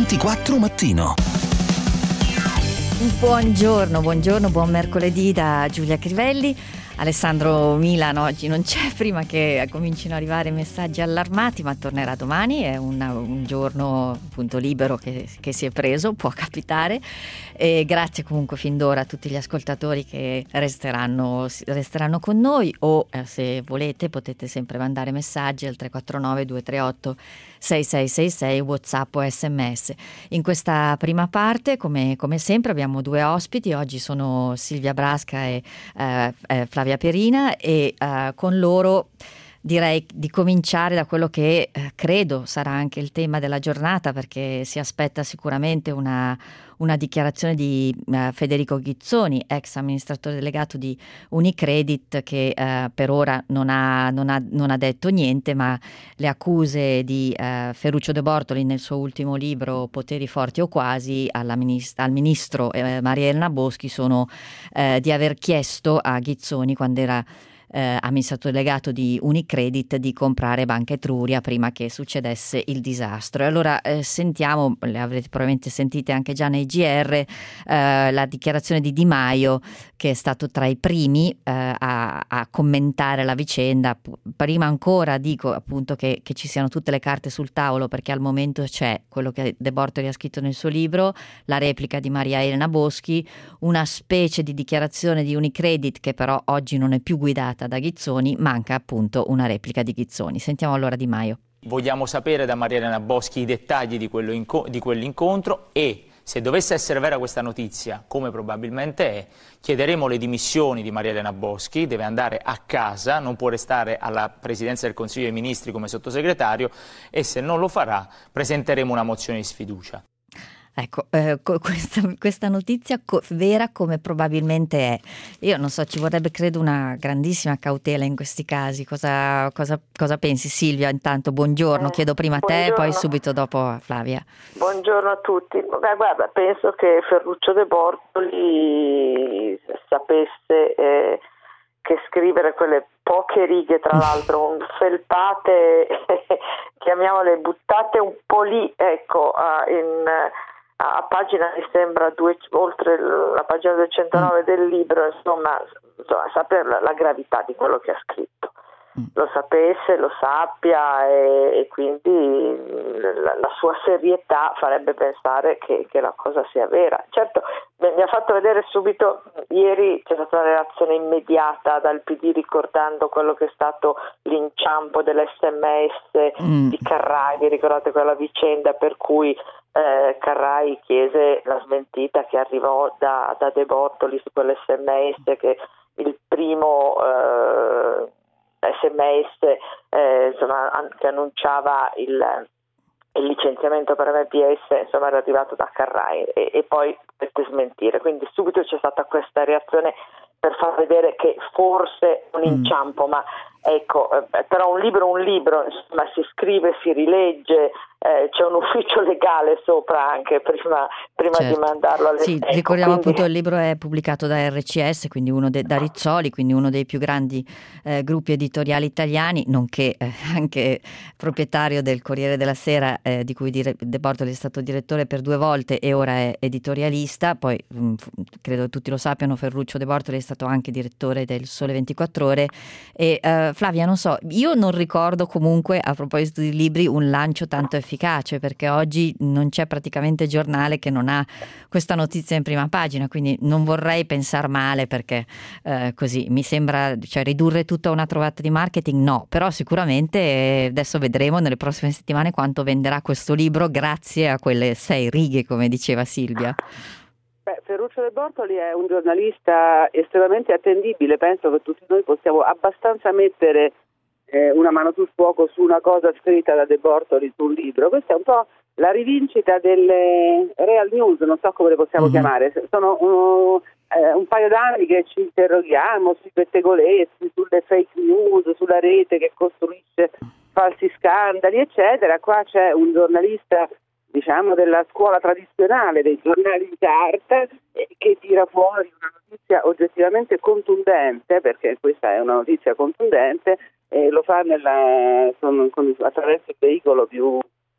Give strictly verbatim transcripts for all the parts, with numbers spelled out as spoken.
ventiquattro Mattino. Buongiorno, buongiorno, buon mercoledì da Giulia Crivelli. Alessandro Milan oggi non c'è, prima che comincino ad arrivare messaggi allarmati, ma tornerà domani, è una, un giorno appunto libero che, che si è preso, può capitare. E grazie comunque fin d'ora a tutti gli ascoltatori che resteranno, resteranno con noi, o eh, se volete potete sempre mandare messaggi al tre quattro nove due tre otto sei sei sei sei, WhatsApp o sms. In questa prima parte, come, come sempre, abbiamo due ospiti. Oggi sono Silvia Brasca e eh, eh, Flavia Perina, e eh, con loro direi di cominciare da quello che eh, credo sarà anche il tema della giornata, perché si aspetta sicuramente una, una dichiarazione di eh, Federico Ghizzoni, ex amministratore delegato di Unicredit, che eh, per ora non ha, non, ha, non ha detto niente, ma le accuse di eh, Ferruccio De Bortoli nel suo ultimo libro Poteri forti o quasi alla minist- al ministro eh, Maria Elena Boschi sono eh, di aver chiesto a Ghizzoni, quando era Eh, amministratore delegato di Unicredit, di comprare Banca Etruria prima che succedesse il disastro. E allora eh, sentiamo, le avrete probabilmente sentite anche già nei G R, eh, la dichiarazione di Di Maio, che è stato tra i primi eh, a, a commentare la vicenda. Prima ancora dico appunto che, che ci siano tutte le carte sul tavolo, perché al momento c'è quello che De Bortoli ha scritto nel suo libro, la replica di Maria Elena Boschi, una specie di dichiarazione di Unicredit che però oggi non è più guidata da Ghizzoni, manca appunto una replica di Ghizzoni. Sentiamo allora Di Maio. Vogliamo sapere da Maria Elena Boschi i dettagli di, quello inco- di quell'incontro, e se dovesse essere vera questa notizia, come probabilmente è, chiederemo le dimissioni di Maria Elena Boschi, deve andare a casa, non può restare alla Presidenza del Consiglio dei Ministri come sottosegretario, e se non lo farà presenteremo una mozione di sfiducia. Ecco, eh, questa, questa notizia co- vera come probabilmente è. Io non so, ci vorrebbe credo una grandissima cautela in questi casi. Cosa, cosa, cosa pensi, Silvia? Intanto buongiorno, Eh, chiedo prima a te, buongiorno. poi subito dopo a Flavia. Buongiorno a tutti. Beh, guarda, penso che Ferruccio De Bortoli sapesse eh, che scrivere quelle poche righe, tra l'altro, un felpate, chiamiamole buttate un po' lì, ecco, uh, in... a pagina mi sembra due, oltre la pagina duecentonove del libro, insomma, insomma sapere la, la gravità di quello che ha scritto, lo sapesse, lo sappia, e, e quindi la, la sua serietà farebbe pensare che, che la cosa sia vera. Certo, mi ha fatto vedere subito, ieri c'è stata una reazione immediata dal P D ricordando quello che è stato l'inciampo dell'esse emme esse mm. di Carrai. Vi ricordate quella vicenda per cui eh, Carrai chiese la smentita che arrivò da, da De Bortoli su quell'esse emme esse, che il primo eh, esse emme esse eh, insomma, che annunciava il, il licenziamento per emme pi esse, insomma, era arrivato da Carrai, e, e poi per smentire. Quindi subito c'è stata questa reazione per far vedere che forse un inciampo, mm. ma ecco, eh, però un libro un libro, insomma, si scrive, si rilegge, eh, c'è un ufficio legale sopra anche prima, prima certo. di mandarlo alle Sì, ecco, ricordiamo quindi... appunto il libro è pubblicato da erre ci esse, quindi uno de- da Rizzoli, quindi uno dei più grandi eh, gruppi editoriali italiani, nonché eh, anche proprietario del Corriere della Sera, eh, di cui dire- De Bortoli è stato direttore per due volte e ora è editorialista. Poi mh, credo tutti lo sappiano, Ferruccio De Bortoli è stato anche direttore del Sole ventiquattro Ore. E eh, Flavia, non so, io non ricordo comunque, a proposito di libri, un lancio tanto efficace, perché oggi non c'è praticamente giornale che non ha questa notizia in prima pagina, quindi non vorrei pensare male, perché eh, così mi sembra, cioè, ridurre tutto a una trovata di marketing, no, però sicuramente eh, adesso vedremo nelle prossime settimane quanto venderà questo libro grazie a quelle sei righe, come diceva Silvia. Beh, Ferruccio De Bortoli è un giornalista estremamente attendibile, penso che tutti noi possiamo abbastanza mettere eh, una mano sul fuoco su una cosa scritta da De Bortoli su un libro. Questa è un po' la rivincita delle real news, non so come le possiamo mm-hmm. chiamare, sono uh, eh, un paio d'anni che ci interroghiamo sui pettegolezzi, sulle fake news, sulla rete che costruisce falsi scandali, eccetera. Qua c'è un giornalista, diciamo, della scuola tradizionale dei giornali di carta, eh, che tira fuori una notizia oggettivamente contundente, perché questa è una notizia contundente, e lo fa nella, con, con, attraverso il veicolo più,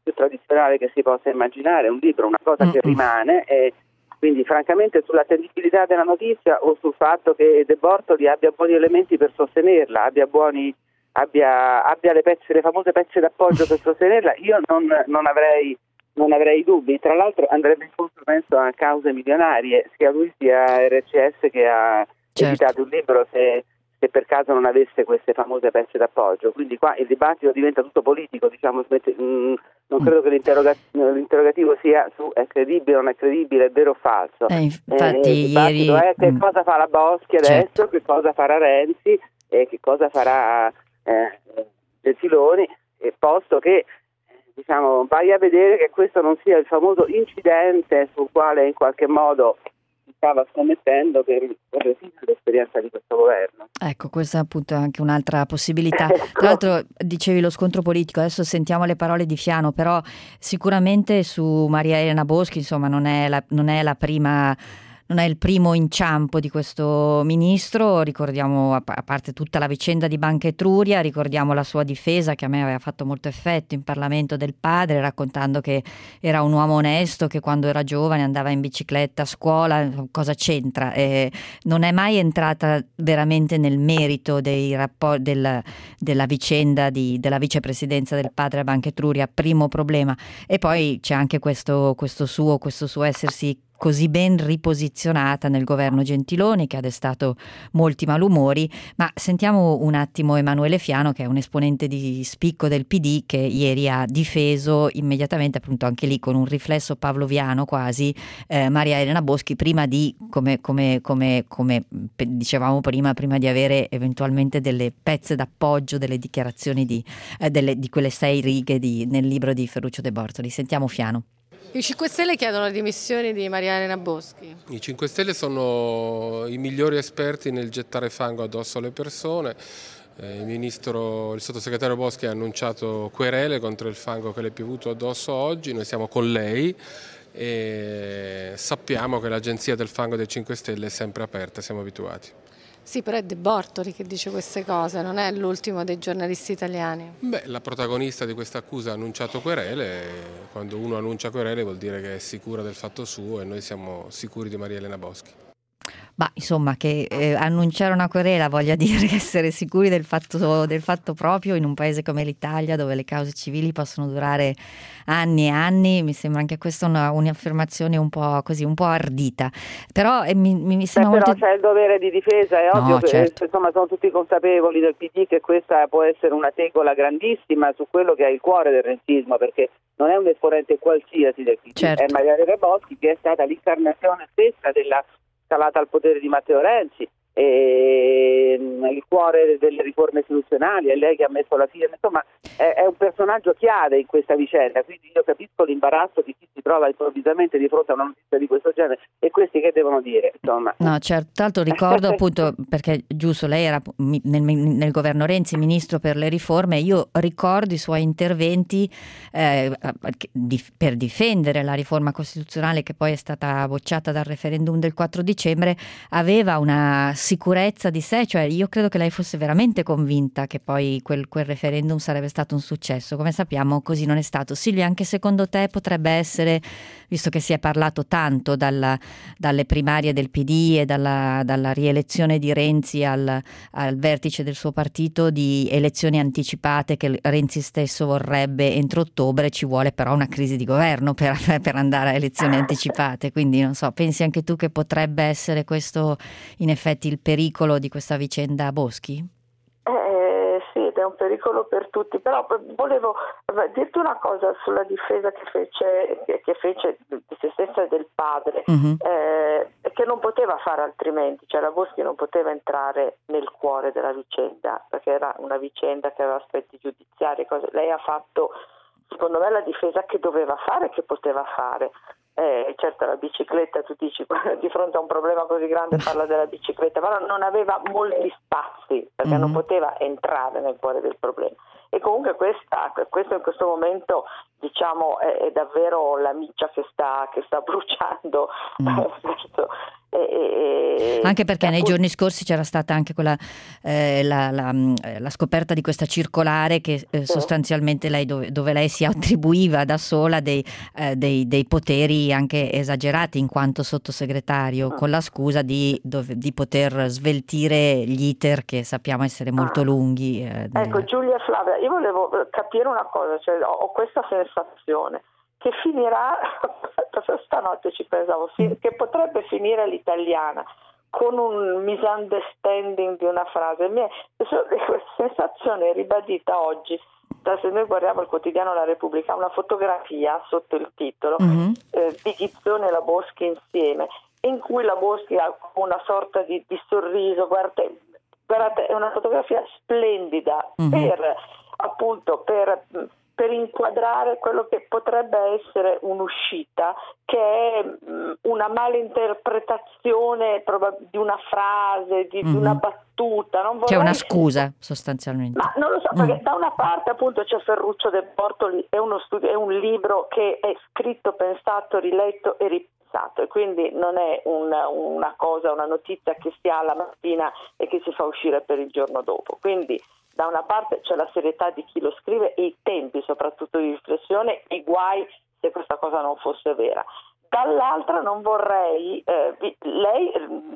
più tradizionale che si possa immaginare, un libro, una cosa mm-hmm. che rimane, e quindi francamente sull'attendibilità della notizia o sul fatto che De Bortoli abbia buoni elementi per sostenerla, abbia buoni abbia, abbia le pezze, le famose pezze d'appoggio per sostenerla, io non, non avrei non avrei dubbi. Tra l'altro andrebbe incontro, penso, a cause milionarie, sia lui sia R C S che ha certo. editato un libro, se, se per caso non avesse queste famose pezze d'appoggio. Quindi qua il dibattito diventa tutto politico, diciamo, smette, mh, non credo che l'interroga- l'interrogativo sia su è credibile o non è credibile, è vero o falso. Eh, infatti eh, il dibattito ieri... è che mh. cosa fa la Boschi adesso, certo. che cosa farà Renzi e che cosa farà eh, Gentiloni, e posto che diciamo, vai a vedere che questo non sia il famoso incidente sul quale in qualche modo si stava scommettendo per, per l'esperienza di questo governo. Ecco, questa appunto è anche un'altra possibilità. Ecco. Tra l'altro dicevi lo scontro politico, adesso sentiamo le parole di Fiano, però sicuramente su Maria Elena Boschi, insomma, non è la, non è la prima... Non è il primo inciampo di questo ministro, ricordiamo a parte tutta la vicenda di Banca Etruria, ricordiamo la sua difesa che a me aveva fatto molto effetto in Parlamento del padre, raccontando che era un uomo onesto, che quando era giovane andava in bicicletta a scuola, cosa c'entra? Eh, non è mai entrata veramente nel merito dei rapport- del, della vicenda di, della vicepresidenza del padre a Banca Etruria, primo problema. E poi c'è anche questo, questo suo, questo suo essersi così ben riposizionata nel governo Gentiloni, che ha destato molti malumori. Ma sentiamo un attimo Emanuele Fiano, che è un esponente di spicco del P D, che ieri ha difeso immediatamente, appunto anche lì con un riflesso pavloviano quasi, eh, Maria Elena Boschi, prima di, come, come, come, come dicevamo prima, prima di avere eventualmente delle pezze d'appoggio, delle dichiarazioni di, eh, delle, di quelle sei righe di, nel libro di Ferruccio De Bortoli. Sentiamo Fiano. I cinque Stelle chiedono le dimissioni di Maria Elena Boschi. I cinque Stelle sono i migliori esperti nel gettare fango addosso alle persone. Eh, il ministro, il sottosegretario Boschi ha annunciato querele contro il fango che le è piovuto addosso oggi. Noi siamo con lei e sappiamo che l'agenzia del fango dei cinque Stelle è sempre aperta, siamo abituati. Sì, però è De Bortoli che dice queste cose, non è l'ultimo dei giornalisti italiani. Beh, la protagonista di questa accusa ha annunciato querele. Quando uno annuncia querele vuol dire che è sicura del fatto suo e noi siamo sicuri di Maria Elena Boschi. Ma insomma, che eh, annunciare una querela voglia dire essere sicuri del fatto, del fatto proprio in un paese come l'Italia, dove le cause civili possono durare anni e anni, mi sembra anche questa una, un'affermazione un po' così, un po' ardita. Però eh, mi, mi sembra Beh, molto... però c'è il dovere di difesa, è ovvio, no, certo. che insomma sono tutti consapevoli del P D che questa può essere una tegola grandissima su quello che è il cuore del renzismo, perché non è un esponente qualsiasi del P D, certo. È Maria Elena Boschi, che è stata l'incarnazione stessa della scalata al potere di Matteo Renzi, e il cuore delle riforme istituzionali, è lei che ha messo la fine, insomma è, è un personaggio chiave in questa vicenda, quindi io capisco l'imbarazzo di chi si trova improvvisamente di fronte a una notizia di questo genere, e questi che devono dire, insomma. No, certo, tra l'altro ricordo appunto, perché giusto, lei era nel, nel governo Renzi ministro per le riforme, io ricordo i suoi interventi eh, di, per difendere la riforma costituzionale che poi è stata bocciata dal referendum del quattro dicembre, aveva una sicurezza di sé, cioè io credo che lei fosse veramente convinta che poi quel, quel referendum sarebbe stato un successo. Come sappiamo così non è stato. Silvia, anche secondo te potrebbe essere, visto che si è parlato tanto dalla, dalle primarie del P D e dalla, dalla rielezione di Renzi al, al vertice del suo partito, di elezioni anticipate che Renzi stesso vorrebbe entro ottobre, ci vuole però una crisi di governo per, per andare a elezioni anticipate, quindi non so, pensi anche tu che potrebbe essere questo in effetti il pericolo di questa vicenda Boschi? Eh, sì, ed è un pericolo per tutti, però volevo dirti una cosa sulla difesa che fece, che fece di se stessa e del padre, uh-huh. eh, che non poteva fare altrimenti, cioè la Boschi non poteva entrare nel cuore della vicenda, perché era una vicenda che aveva aspetti giudiziari, cose. Lei ha fatto, secondo me, la difesa che doveva fare, che poteva fare. Eh, certo, la bicicletta, tu dici, di fronte a un problema così grande parla della bicicletta, però non aveva molti spazi, perché mm-hmm. non poteva entrare nel cuore del problema. E comunque questa, questo in questo momento, diciamo, è, è davvero la miccia che sta, che sta bruciando mm. verso, E, anche perché nei appunto, giorni scorsi c'era stata anche quella eh, la, la, la scoperta di questa circolare che eh, sostanzialmente lei dove, dove lei si attribuiva da sola dei, eh, dei, dei poteri anche esagerati in quanto sottosegretario, ah. con la scusa di, dove, di poter sveltire gli iter che sappiamo essere molto ah. lunghi. Eh, del... Ecco Giulia e Flavia, io volevo capire una cosa, cioè ho, ho questa sensazione che finirà, stanotte ci pensavo, che potrebbe finire l'italiana con un misunderstanding di una frase. Questa sensazione è ribadita oggi, se noi guardiamo il quotidiano La Repubblica, una fotografia sotto il titolo mm-hmm. eh, di Ghizzoni e la Boschi insieme, in cui la Boschi ha una sorta di, di sorriso, guardate, guardate, è una fotografia splendida mm-hmm. per appunto per per inquadrare quello che potrebbe essere un'uscita, che è una malinterpretazione di una frase, di, mm-hmm. di una battuta. Non vorrei... C'è una scusa sostanzialmente. Ma non lo so, perché mm. da una parte appunto c'è Ferruccio De Bortoli, è uno studio, è un libro che è scritto, pensato, riletto e ripensato, e quindi non è una, una cosa, una notizia che si ha la mattina e che si fa uscire per il giorno dopo. Quindi da una parte c'è la serietà di chi lo scrive e i tempi soprattutto di riflessione, e guai se questa cosa non fosse vera. Dall'altra non vorrei, eh, lei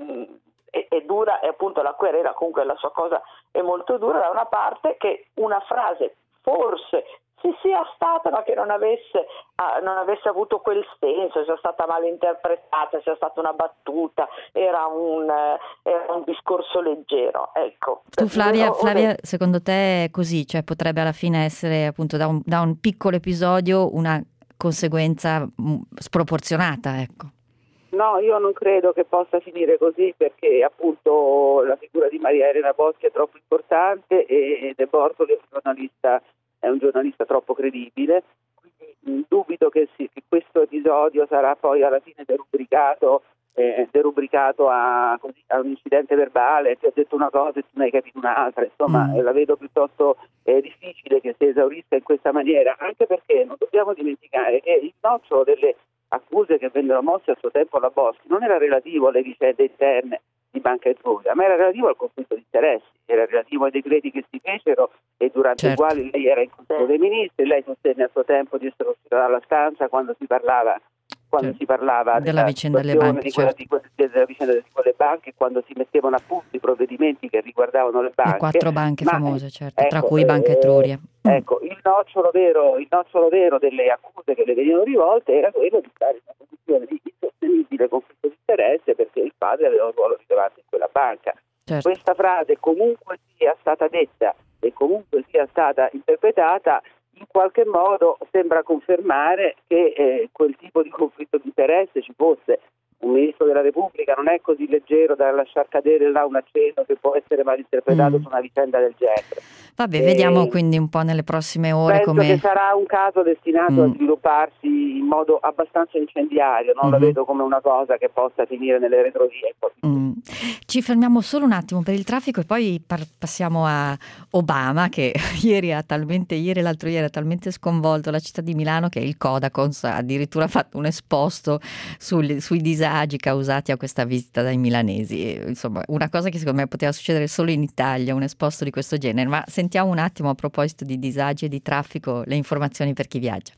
è, è dura, e appunto la querela, comunque la sua cosa è molto dura, da una parte che una frase forse ci sia stata ma che non avesse, ah, non avesse avuto quel senso, sia stata mal interpretata, sia stata una battuta, era un, eh, era un discorso leggero. Ecco. Tu Flavia, Flavia, secondo te è così? Cioè potrebbe alla fine essere appunto da un, da un piccolo episodio una conseguenza sproporzionata, ecco? No, io non credo che possa finire così, perché appunto la figura di Maria Elena Boschi è troppo importante e De Bortoli è un giornalista è un giornalista troppo credibile, quindi dubito che, sì, che questo episodio sarà poi alla fine derubricato, eh, derubricato a, così, a un incidente verbale, ti ho detto una cosa e tu ne hai capito un'altra, insomma mm. la vedo piuttosto eh, difficile che si esaurisca in questa maniera, anche perché non dobbiamo dimenticare che il nocciolo delle accuse che vennero mosse a suo tempo alla Boschi non era relativo alle vicende interne di Banca Etruria, ma era relativo al conflitto di interessi, era relativo ai decreti che si fecero e durante certo. i quali lei era in Consiglio dei Ministri, lei sostenne a suo tempo di essere uscita dalla stanza quando si parlava quando certo. si parlava della, della vicenda delle banche, di quella, certo. di, della vicenda di quelle banche, quando si mettevano a punto i provvedimenti che riguardavano le banche. Le quattro banche ma, famose, certo, ecco, tra cui Banca Etruria. Eh, mm. Ecco, il nocciolo vero, il nocciolo vero delle accuse che le venivano rivolte era quello di stare in una posizione di insostenibile conflitto di interesse perché il padre aveva un ruolo rilevante in quella banca. Certo. Questa frase, comunque sia stata detta e comunque sia stata interpretata, in qualche modo sembra confermare che eh, quel tipo di conflitto di interesse ci fosse. Un ministro della Repubblica non è così leggero da lasciar cadere là un accenno che può essere malinterpretato mm. su una vicenda del genere. Vabbè, e vediamo quindi un po' nelle prossime ore penso come... che sarà un caso destinato mm. a svilupparsi in modo abbastanza incendiario, non mm-hmm. la vedo come una cosa che possa finire nelle retrovie. Mm. Ci fermiamo solo un attimo per il traffico e poi par- passiamo a Obama, che ieri ha talmente, ieri e l'altro ieri ha talmente sconvolto la città di Milano che il Codacons ha addirittura fatto un esposto sul, sui disagi causati a questa visita dai milanesi. E, insomma, una cosa che secondo me poteva succedere solo in Italia, un esposto di questo genere. Ma sentiamo un attimo, a proposito di disagi e di traffico, le informazioni per chi viaggia.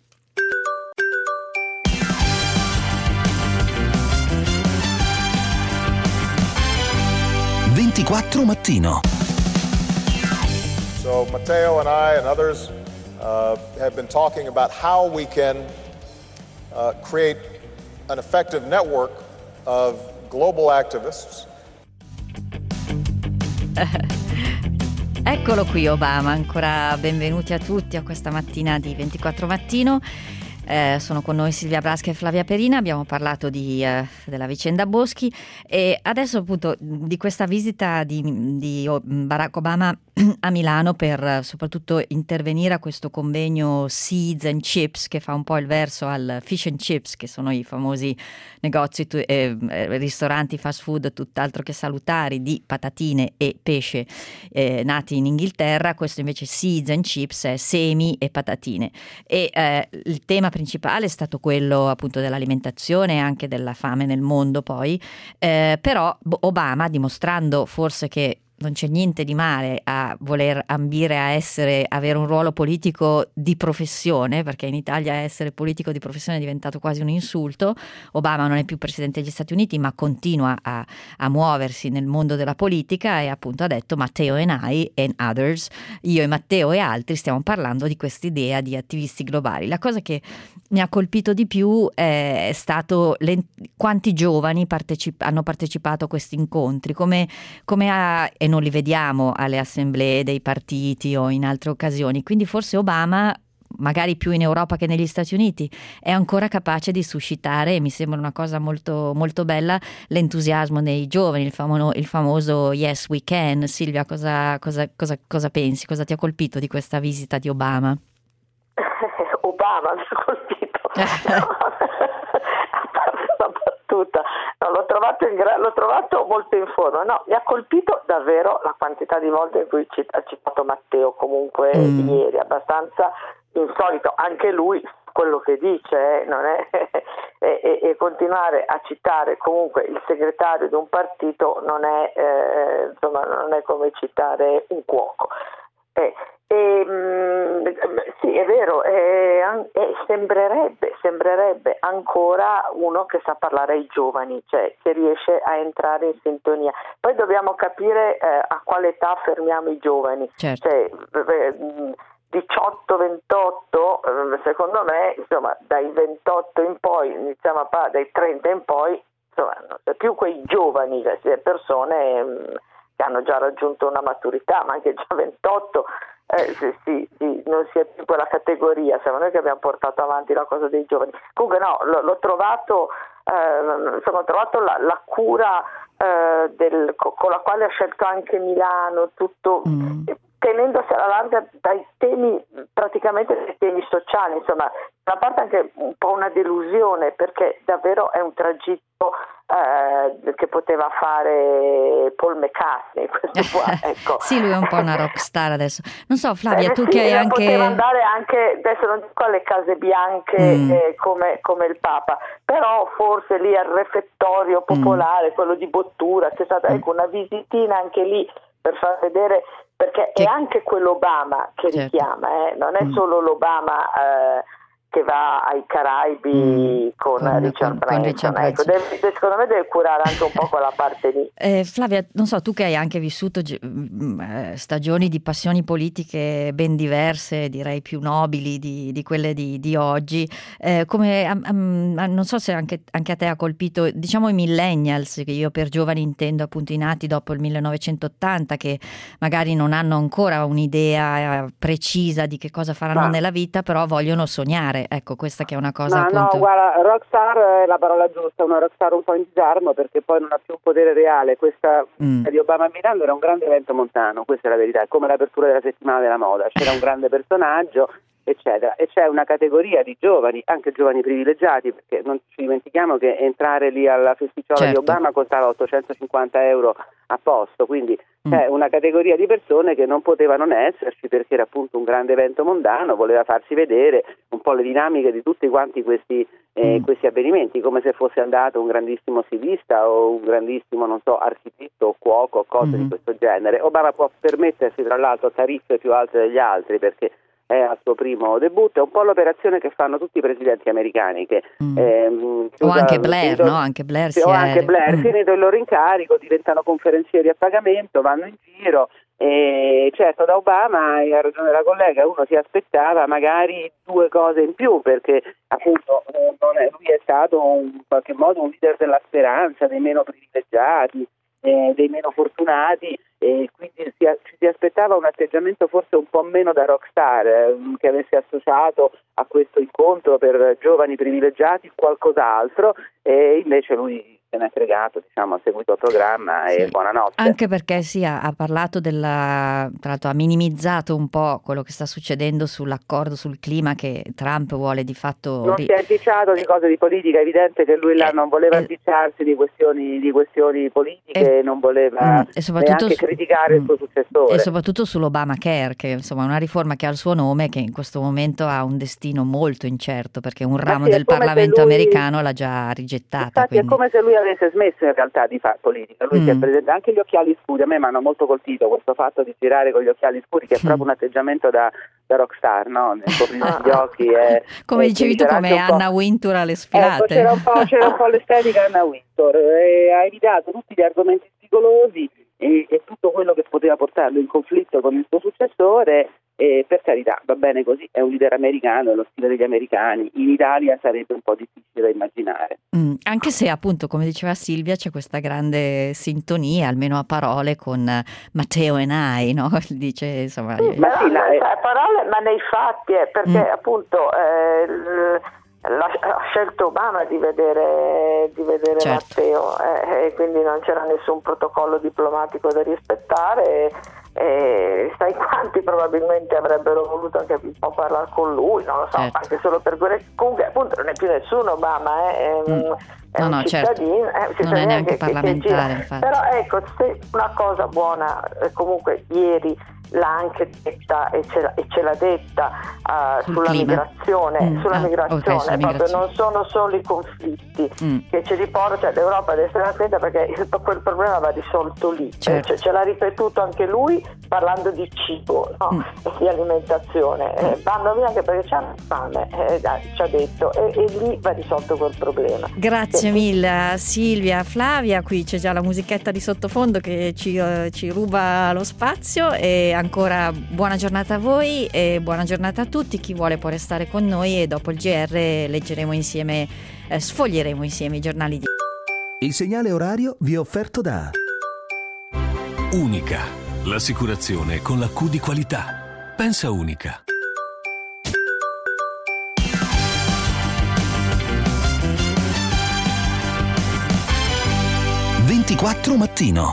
ventiquattro Mattino. So Matteo and I and others uh, have been talking about how we can uh, create an effective network of global activists. Eccolo qui Obama, ancora benvenuti a tutti a questa mattina di ventiquattro Mattino. Eh, sono con noi Silvia Brasca e Flavia Perina, abbiamo parlato di, eh, della vicenda Boschi e adesso appunto di questa visita di, di Barack Obama a Milano per soprattutto intervenire a questo convegno Seeds and Chips, che fa un po' il verso al Fish and Chips, che sono i famosi negozi e eh, ristoranti fast food tutt'altro che salutari di patatine e pesce eh, nati in Inghilterra. Questo invece Seeds and Chips è semi e patatine, e eh, il tema principale è stato quello appunto dell'alimentazione e anche della fame nel mondo poi, eh, però Obama, dimostrando forse che non c'è niente di male a voler ambire a essere, avere un ruolo politico di professione, perché in Italia essere politico di professione è diventato quasi un insulto. Obama non è più presidente degli Stati Uniti, ma continua a, a muoversi nel mondo della politica, e appunto ha detto Matteo and I and others, io e Matteo e altri stiamo parlando di quest'idea di attivisti globali. La cosa che mi ha colpito di più è stato le, quanti giovani partecip- hanno partecipato a questi incontri, come, come ha, e non li vediamo alle assemblee dei partiti o in altre occasioni. Quindi forse Obama, magari più in Europa che negli Stati Uniti, è ancora capace di suscitare, e mi sembra una cosa molto, molto bella, l'entusiasmo nei giovani, il, famo- il famoso Yes We Can. Silvia, cosa, cosa, cosa, cosa pensi? Cosa ti ha colpito di questa visita di Obama? Obama mi ha colpito. A parte la battuta, no, l'ho trovato, in gra- l'ho trovato molto in forma. No, mi ha colpito davvero la quantità di volte in cui cita- ha citato Matteo, comunque mm. ieri, abbastanza insolito. Anche lui quello che dice eh, non è e, e, e continuare a citare comunque il segretario di un partito non è eh, insomma non è come citare un cuoco. Eh, E, mh, sì, è vero, è, è, sembrerebbe, sembrerebbe ancora uno che sa parlare ai giovani, cioè che riesce a entrare in sintonia. Poi dobbiamo capire eh, a quale età fermiamo i giovani, certo. Cioè, diciotto ventotto, secondo me, insomma, dai ventotto in poi, iniziamo a parlare, dai trenta in poi, insomma, non so più quei giovani, cioè persone mh, che hanno già raggiunto una maturità, ma anche già ventotto. Eh, sì, sì, sì, non si è più quella categoria, siamo noi che abbiamo portato avanti la cosa dei giovani. Comunque no, l- l'ho trovato, eh, insomma, ho trovato la, la cura eh, del, co- con la quale ha scelto anche Milano, tutto mm. tenendosi alla larga dai temi, praticamente dai temi sociali, insomma, da una parte anche un po' una delusione, perché davvero è un tragitto eh, che poteva fare Paul McCartney, questo qua, ecco. Sì, lui è un po' una rockstar adesso. Non so, Flavia, eh, tu sì, che hai anche... poteva andare anche, adesso non dico alle case bianche mm. eh, come, come il Papa, però forse lì al refettorio popolare, mm. quello di Bottura, c'è stata ecco, una visitina anche lì per far vedere, perché che... è anche quell'Obama che certo. richiama, eh? Non è mm. solo l'Obama eh, che va ai Caraibi mm. con, con Richard con, Branson, con ecco, deve, secondo me deve curare anche un po' quella parte lì. Eh, Flavia, non so, tu che hai anche vissuto eh, stagioni di passioni politiche ben diverse, direi più nobili di, di quelle di, di oggi, eh, come um, um, non so se anche, anche a te ha colpito, diciamo, i millennials, che io per giovani intendo appunto i nati dopo il millenovecentottanta, che magari non hanno ancora un'idea precisa di che cosa faranno Ma. nella vita, però vogliono sognare. Ecco, questa che è una cosa no, appunto... No, guarda, rockstar è la parola giusta, una rockstar un po' in disarmo perché poi non ha più un potere reale. Questa mm. di Obama a Milano era un grande evento montano, questa è la verità, è come l'apertura della settimana della moda, c'era un grande personaggio, eccetera, e c'è una categoria di giovani, anche giovani privilegiati, perché non ci dimentichiamo che entrare lì alla festicciola certo. di Obama costava ottocentocinquanta euro a posto, quindi mm. c'è una categoria di persone che non poteva non esserci perché era appunto un grande evento mondano, voleva farsi vedere un po' le dinamiche di tutti quanti questi, eh, mm. questi avvenimenti, come se fosse andato un grandissimo stilista o un grandissimo, non so, architetto o cuoco o cose mm. di questo genere. Obama può permettersi tra l'altro tariffe più alte degli altri perché è al suo primo debutto, è un po' l'operazione che fanno tutti i presidenti americani che, mm. ehm, o anche Blair, finito, no? Anche Blair si o è... anche Blair, mm. finito il loro incarico diventano conferenzieri a pagamento, vanno in giro e certo da Obama, ha ragione la collega, uno si aspettava magari due cose in più perché appunto non è, lui è stato un, in qualche modo un leader della speranza, dei meno privilegiati, eh, dei meno fortunati, e quindi si, ci si aspettava un atteggiamento forse un po' meno da rockstar, eh, che avesse associato a questo incontro per giovani privilegiati qualcos'altro, e invece lui se n'è fregato, diciamo, ha seguito il programma e sì, buonanotte. Anche perché sì, ha, ha parlato della, tra l'altro ha minimizzato un po' quello che sta succedendo sull'accordo sul clima che Trump vuole di fatto... Non ri- si è impicciato di cose di politica, è evidente che lui là Eh, non voleva eh, impicciarsi di questioni, di questioni politiche eh, e non voleva mm, e soprattutto neanche su- criticare il mm, suo successore. E soprattutto sull'Obamacare, che insomma è una riforma che ha il suo nome, che in questo momento ha un destino molto incerto, perché un ramo sì, è del come se Parlamento lui- americano l'ha già rigettata. Infatti Quindi... è come se lui avesse smesso in realtà di fare politica. Lui Mm. si è presentato anche gli occhiali scuri. A me mi hanno molto colpito questo fatto di girare con gli occhiali scuri, che è proprio un atteggiamento da, da rockstar, no? Nel coprirsi gli occhi. E, come e dicevi tu, c'era come anche un po'- Anna Wintour alle Ecco, sfilate. c'era un po', c'era un po' l'estetica Anna Wintour, e ha evitato tutti gli argomenti spigolosi e, e tutto quello che poteva portarlo in conflitto con il suo successore. E per carità, va bene così, è un leader americano, è lo stile degli americani. In Italia sarebbe un po' difficile da immaginare. Mm, anche se appunto, come diceva Silvia, c'è questa grande sintonia, almeno a parole, con eh, Matteo e Nai, no? Dice, insomma... Sì, eh, Ma però, sì, la- a parole, ma nei fatti, eh, perché Mm. appunto eh, l- la- ha scelto Obama di vedere, di vedere Certo. Matteo, eh, e quindi non c'era nessun protocollo diplomatico da rispettare. E, e sai quanti probabilmente avrebbero voluto anche un po' parlare con lui, non lo so, Certo. anche solo per quello. Comunque appunto non è più nessuno Obama, eh, è un, Mm. è No, un no, certo. cittadino, è un Non è cittadino neanche che- che- che parlamentare, gira. infatti. Però ecco, se una cosa buona, eh, comunque ieri l'ha anche detta e ce l'ha, e ce l'ha detta uh, Sul sulla clima. migrazione, Mm, sulla ah, migrazione, ok, sulla proprio migrazione. non sono solo i conflitti Mm. che ci riportano, cioè l'Europa deve stare attenta perché il- quel problema va risolto lì. Certo. Eh, ce, ce l'ha ripetuto anche lui parlando di cibo, no? Mm. E di alimentazione. Eh, vanno via anche perché c'hanno fame, eh, ci ha detto, e, e lì va risolto quel problema. Grazie Sì. mille a Silvia, Flavia, qui c'è già la musichetta di sottofondo che ci, eh, ci ruba lo spazio, e ancora buona giornata a voi e buona giornata a tutti. Chi vuole può restare con noi e dopo il G R leggeremo insieme, eh, sfoglieremo insieme i giornali di... Il segnale orario vi è offerto da Unica, l'assicurazione con la Q di qualità. Pensa Unica. ventiquattro mattino.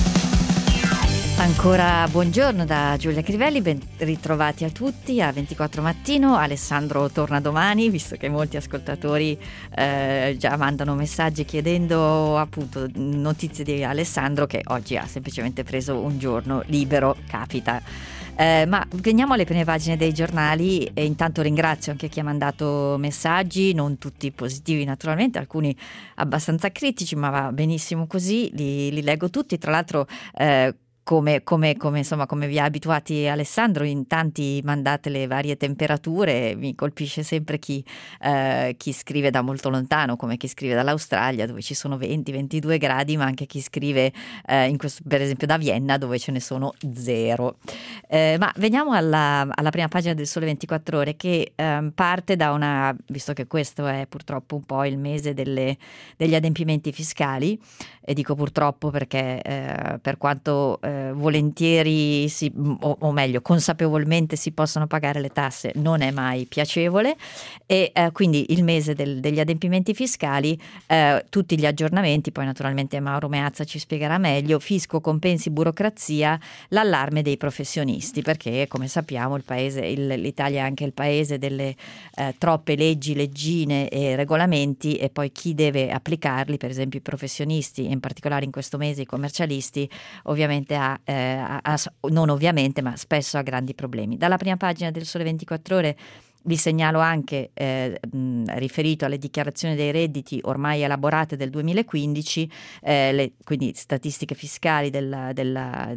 Ancora buongiorno da Giulia Crivelli, ben ritrovati a tutti a ventiquattro mattino. Alessandro torna domani, visto che molti ascoltatori eh, già mandano messaggi chiedendo appunto notizie di Alessandro, che oggi ha semplicemente preso un giorno libero, capita. Eh, ma veniamo alle prime pagine dei giornali, e intanto ringrazio anche chi ha mandato messaggi, non tutti positivi naturalmente, alcuni abbastanza critici, ma va benissimo così, li, li leggo tutti. Tra l'altro eh, Come, come, come, insomma, come vi ha abituati Alessandro, in tanti mandate le varie temperature. Mi colpisce sempre chi, eh, chi scrive da molto lontano, come chi scrive dall'Australia, dove ci sono venti ventidue gradi, ma anche chi scrive eh, in questo, per esempio da Vienna, dove ce ne sono zero. Eh, ma veniamo alla, alla prima pagina del Sole ventiquattro Ore, che eh, parte da una, visto che questo è purtroppo un po' il mese delle, degli adempimenti fiscali, e dico purtroppo perché eh, per quanto eh, volentieri si, o, o meglio consapevolmente si possono pagare le tasse, non è mai piacevole, e eh, quindi il mese del, degli adempimenti fiscali, eh, tutti gli aggiornamenti, poi naturalmente Mauro Meazza ci spiegherà meglio, fisco, compensi, burocrazia, l'allarme dei professionisti, perché come sappiamo il paese, il, l'Italia è anche il paese delle eh, troppe leggi, leggine e regolamenti, e poi chi deve applicarli, per esempio i professionisti, in particolare in questo mese i commercialisti, ovviamente ha, eh, ha, ha non ovviamente ma spesso ha grandi problemi. Dalla prima pagina del Sole ventiquattro Ore vi segnalo anche, eh, mh, riferito alle dichiarazioni dei redditi ormai elaborate del duemilaquindici, eh, le, quindi statistiche fiscali della, della,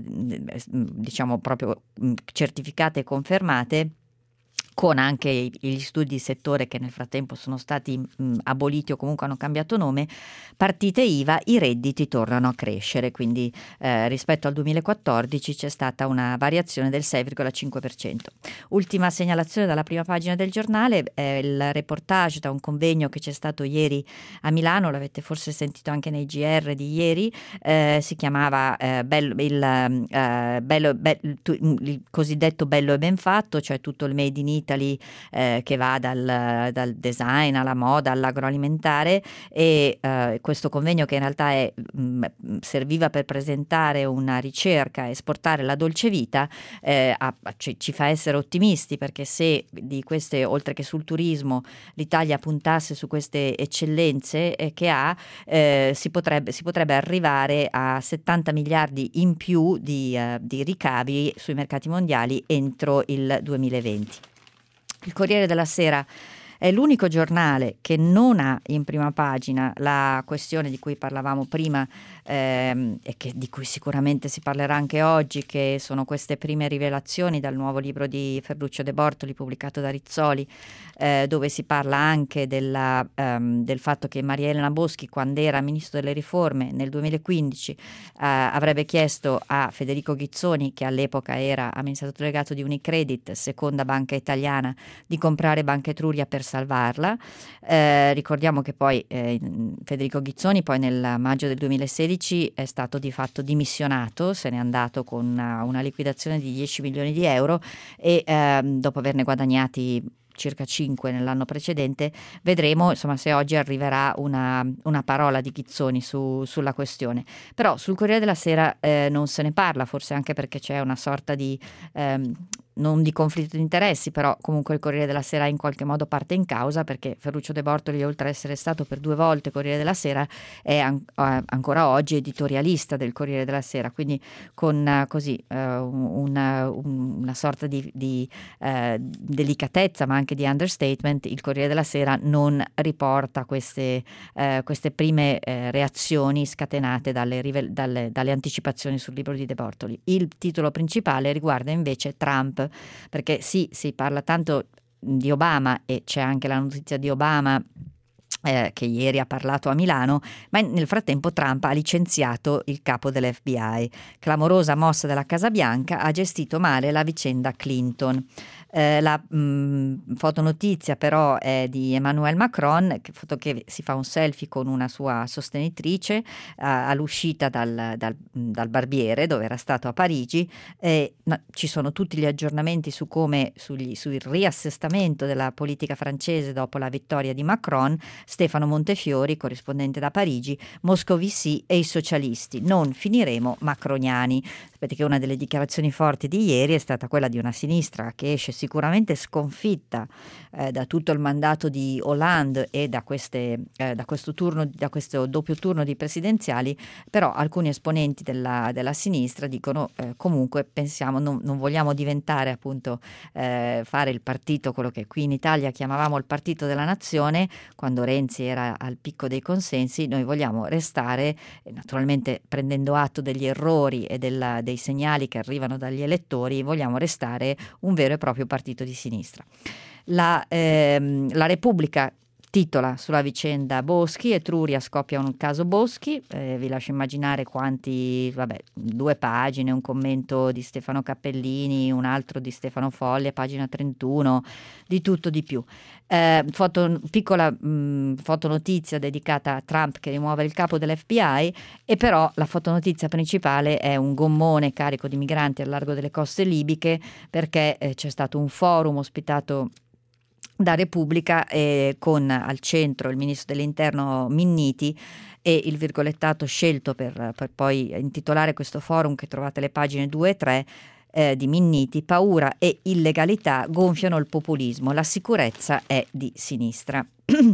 diciamo proprio mh, certificate e confermate, con anche gli studi di settore che nel frattempo sono stati mh, aboliti o comunque hanno cambiato nome. Partite I V A, i redditi tornano a crescere, quindi eh, rispetto al duemilaquattordici c'è stata una variazione del sei virgola cinque per cento. Ultima segnalazione dalla prima pagina del giornale è il reportage da un convegno che c'è stato ieri a Milano, l'avete forse sentito anche nei G R di ieri, eh, si chiamava eh, bello, il, eh, bello, be, tu, il cosiddetto bello e ben fatto, cioè tutto il Made in Italy Italy, eh, che va dal, dal design alla moda all'agroalimentare, e eh, questo convegno, che in realtà è, mh, serviva per presentare una ricerca, esportare la dolce vita, eh, a, ci, ci fa essere ottimisti, perché se di queste, oltre che sul turismo, l'Italia puntasse su queste eccellenze eh, che ha, eh, si potrebbe, si potrebbe arrivare a settanta miliardi in più di, uh, di ricavi sui mercati mondiali entro il duemilaventi. Il Corriere della Sera è l'unico giornale che non ha in prima pagina la questione di cui parlavamo prima, ehm, e che, di cui sicuramente si parlerà anche oggi, che sono queste prime rivelazioni dal nuovo libro di Ferruccio De Bortoli pubblicato da Rizzoli, eh, dove si parla anche della, ehm, del fatto che Maria Elena Boschi, quando era Ministro delle Riforme nel duemilaquindici, eh, avrebbe chiesto a Federico Ghizzoni, che all'epoca era amministratore delegato di Unicredit, seconda banca italiana, di comprare Banca Etruria per salvarla. Eh, ricordiamo che poi eh, Federico Ghizzoni poi nel maggio del duemilasedici è stato di fatto dimissionato, se n'è andato con una, una liquidazione di dieci milioni di euro e eh, dopo averne guadagnati circa cinque nell'anno precedente. Vedremo insomma se oggi arriverà una, una parola di Ghizzoni su, sulla questione. Però sul Corriere della Sera eh, non se ne parla, forse anche perché c'è una sorta di ehm, non di conflitto di interessi, però comunque il Corriere della Sera in qualche modo parte in causa, perché Ferruccio De Bortoli, oltre ad essere stato per due volte Corriere della Sera, è an- ancora oggi editorialista del Corriere della Sera, quindi con uh, così uh, una, un, una sorta di, di uh, delicatezza, ma anche di understatement, il Corriere della Sera non riporta queste, uh, queste prime uh, reazioni scatenate dalle, rive- dalle, dalle anticipazioni sul libro di De Bortoli. Il titolo principale riguarda invece Trump, perché sì, si parla tanto di Obama e c'è anche la notizia di Obama eh, che ieri ha parlato a Milano, ma nel frattempo Trump ha licenziato il capo dell'F B I. Clamorosa mossa della Casa Bianca, ha gestito male la vicenda Clinton. Eh, la mh, fotonotizia però è di Emmanuel Macron, che, foto che si fa un selfie con una sua sostenitrice eh, all'uscita dal, dal, dal barbiere dove era stato a Parigi. Eh, no, ci sono tutti gli aggiornamenti su come sugli, sul riassestamento della politica francese dopo la vittoria di Macron. Stefano Montefiori, corrispondente da Parigi, Moscovici e i socialisti, non finiremo macroniani. Sapete che una delle dichiarazioni forti di ieri è stata quella di una sinistra che esce sicuramente sconfitta eh, da tutto il mandato di Hollande e da, queste, eh, da questo turno, da questo doppio turno di presidenziali, però alcuni esponenti della, della sinistra dicono eh, comunque pensiamo, non, non vogliamo diventare appunto eh, fare il partito, quello che qui in Italia chiamavamo il partito della nazione, quando Renzi era al picco dei consensi. Noi vogliamo restare, naturalmente prendendo atto degli errori e della, dei segnali che arrivano dagli elettori, vogliamo restare un vero e proprio partito di sinistra. La, ehm, la Repubblica titola sulla vicenda Boschi, Etruria scoppia un caso Boschi, eh, vi lascio immaginare quanti, vabbè, due pagine, un commento di Stefano Cappellini, un altro di Stefano Folli, pagina trentuno, di tutto di più. Eh, foto, piccola mh, fotonotizia dedicata a Trump che rimuove il capo dell'F B I, e però la fotonotizia principale è un gommone carico di migranti al largo delle coste libiche, perché eh, c'è stato un forum ospitato da Repubblica eh, con al centro il ministro dell'interno Minniti e il virgolettato scelto per, per poi intitolare questo forum, che trovate le pagine due e tre eh, di Minniti: paura e illegalità gonfiano il populismo, la sicurezza è di sinistra.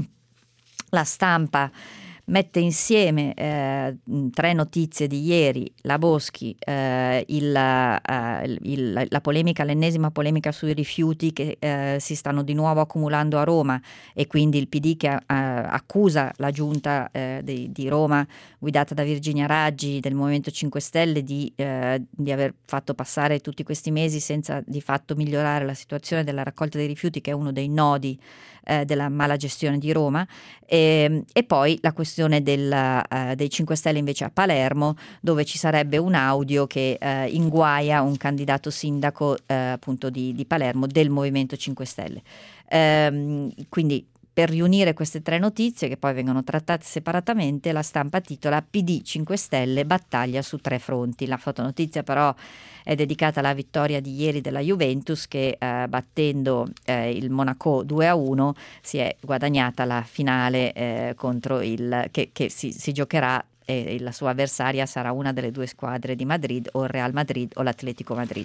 La Stampa mette insieme eh, tre notizie di ieri: la Boschi, eh, il, eh, il, la polemica, l'ennesima polemica sui rifiuti che eh, si stanno di nuovo accumulando a Roma, e quindi il P D che eh, accusa la giunta eh, di, di Roma guidata da Virginia Raggi del Movimento cinque Stelle di, eh, di aver fatto passare tutti questi mesi senza di fatto migliorare la situazione della raccolta dei rifiuti, che è uno dei nodi eh, della mala gestione di Roma, e, e poi la questione del, uh, dei cinque Stelle invece a Palermo, dove ci sarebbe un audio che uh, inguaia un candidato sindaco uh, appunto di, di Palermo del Movimento cinque Stelle. Um, quindi per riunire queste tre notizie che poi vengono trattate separatamente, la Stampa titola P D cinque Stelle battaglia su tre fronti. La fotonotizia però è dedicata alla vittoria di ieri della Juventus che eh, battendo eh, il Monaco due a uno si è guadagnata la finale eh, contro il che, che si, si giocherà e la sua avversaria sarà una delle due squadre di Madrid, o il Real Madrid o l'Atletico Madrid.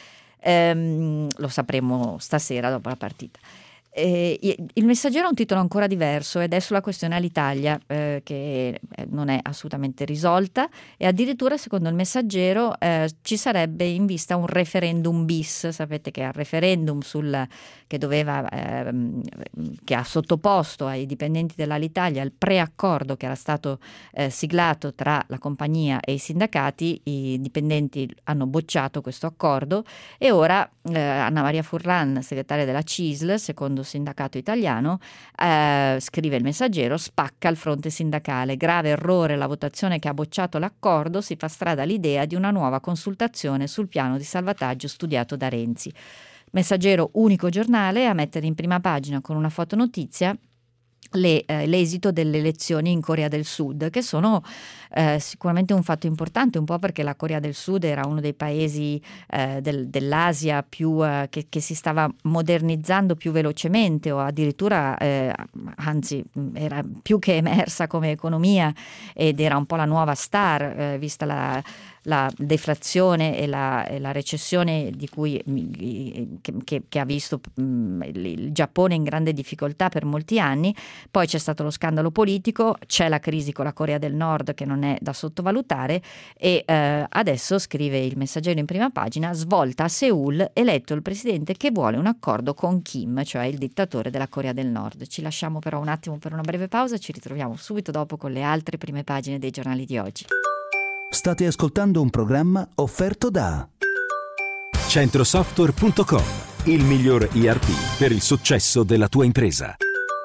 Ehm, lo sapremo stasera dopo la partita. Eh, il Messaggero ha un titolo ancora diverso ed è sulla questione Alitalia eh, che non è assolutamente risolta e addirittura secondo il Messaggero eh, ci sarebbe in vista un referendum bis. Sapete che al referendum sul, che doveva eh, che ha sottoposto ai dipendenti dell'Alitalia il preaccordo che era stato eh, siglato tra la compagnia e i sindacati, i dipendenti hanno bocciato questo accordo e ora eh, Anna Maria Furlan, segretaria della C I S L, secondo sindacato italiano, eh, scrive il Messaggero, spacca il fronte sindacale, grave errore la votazione che ha bocciato l'accordo, si fa strada l'idea di una nuova consultazione sul piano di salvataggio studiato da Renzi. Messaggero, unico giornale a mettere in prima pagina con una fotonotizia Le, eh, l'esito delle elezioni in Corea del Sud, che sono eh, sicuramente un fatto importante, un po' perché la Corea del Sud era uno dei paesi eh, del, dell'Asia più, eh, che, che si stava modernizzando più velocemente o addirittura eh, anzi era più che emersa come economia ed era un po' la nuova star eh, vista la la deflazione e la, e la recessione di cui che, che, che ha visto mh, il Giappone in grande difficoltà per molti anni. Poi c'è stato lo scandalo politico, c'è la crisi con la Corea del Nord che non è da sottovalutare e eh, adesso scrive il Messaggero in prima pagina, svolta a Seul, eletto il presidente che vuole un accordo con Kim, cioè il dittatore della Corea del Nord. Ci lasciamo però un attimo per una breve pausa, ci ritroviamo subito dopo con le altre prime pagine dei giornali di oggi. State ascoltando un programma offerto da Centrosoftware punto com, il miglior E R P per il successo della tua impresa.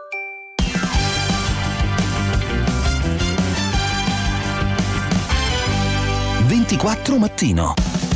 ventiquattro mattino.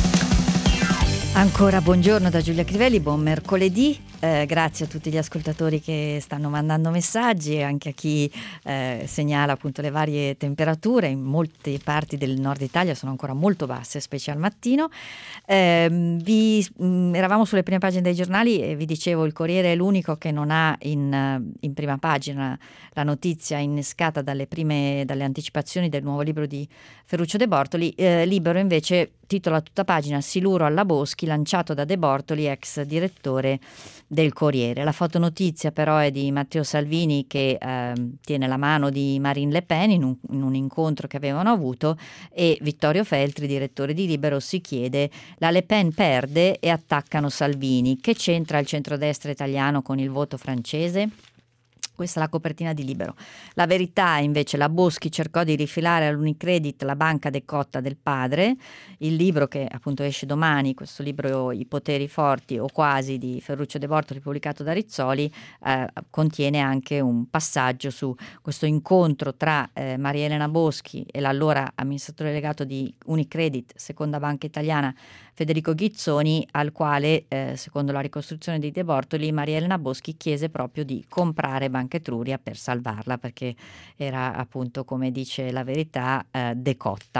Ancora buongiorno da Giulia Crivelli, buon mercoledì. Eh, grazie a tutti gli ascoltatori che stanno mandando messaggi e anche a chi eh, segnala appunto le varie temperature. In molte parti del nord Italia sono ancora molto basse, specie al mattino. Eh, vi, mh, eravamo sulle prime pagine dei giornali e vi dicevo il Corriere è l'unico che non ha in, in prima pagina la notizia innescata dalle prime dalle anticipazioni del nuovo libro di Ferruccio De Bortoli. Eh, Libero invece titola a tutta pagina Siluro alla Boschi, lanciato da De Bortoli, ex direttore del Corriere. La fotonotizia però è di Matteo Salvini che eh, tiene la mano di Marine Le Pen in un, in un incontro che avevano avuto e Vittorio Feltri, direttore di Libero, si chiede la Le Pen perde e attaccano Salvini. Che c'entra il centrodestra italiano con il voto francese? Questa è la copertina di Libero. La Verità invece, la Boschi cercò di rifilare all'Unicredit la banca decotta del padre, il libro che appunto esce domani, questo libro I poteri forti o quasi di Ferruccio De Bortoli pubblicato da Rizzoli, eh, contiene anche un passaggio su questo incontro tra eh, Maria Elena Boschi e l'allora amministratore delegato di Unicredit, seconda banca italiana, Federico Ghizzoni, al quale, eh, secondo la ricostruzione di De Bortoli, Maria Elena Boschi chiese proprio di comprare Banca Etruria per salvarla, perché era appunto, come dice La Verità, eh, decotta.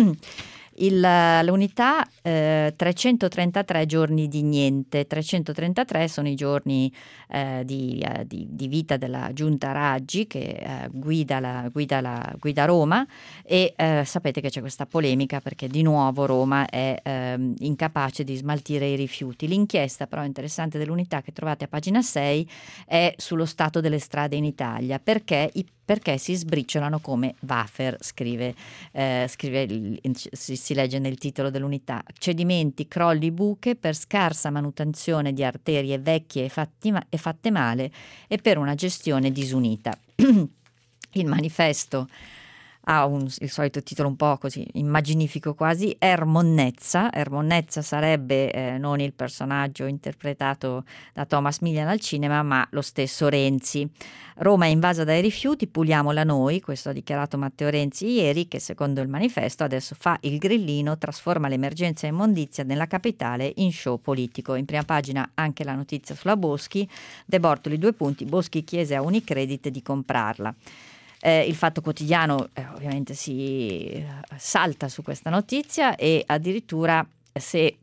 Il, l'unità eh, trecentotrentatré giorni di niente, trecentotrentatré sono i giorni eh, di, eh, di, di vita della giunta Raggi che eh, guida, la, guida, la, guida Roma e eh, sapete che c'è questa polemica perché di nuovo Roma è eh, incapace di smaltire i rifiuti. L'inchiesta però interessante dell'unità che trovate a pagina sei è sullo stato delle strade in Italia, perché i perché si sbriciolano come wafer, scrive, eh, scrive si, si legge nel titolo dell'unità. Cedimenti, crolli, buche per scarsa manutenzione di arterie vecchie e, fatti, e fatte male e per una gestione disunita. Il manifesto ha un, il solito titolo un po' così immaginifico quasi, Ermonnezza. Ermonnezza sarebbe eh, non il personaggio interpretato da Thomas Milian al cinema, ma lo stesso Renzi. Roma è invasa dai rifiuti, puliamola noi, questo ha dichiarato Matteo Renzi ieri, che secondo il manifesto adesso fa il grillino, trasforma l'emergenza immondizia nella capitale in show politico. In prima pagina anche la notizia sulla Boschi, De Bortoli due punti, Boschi chiese a Unicredit di comprarla. Eh, il Fatto Quotidiano eh, ovviamente si eh, salta su questa notizia e addirittura se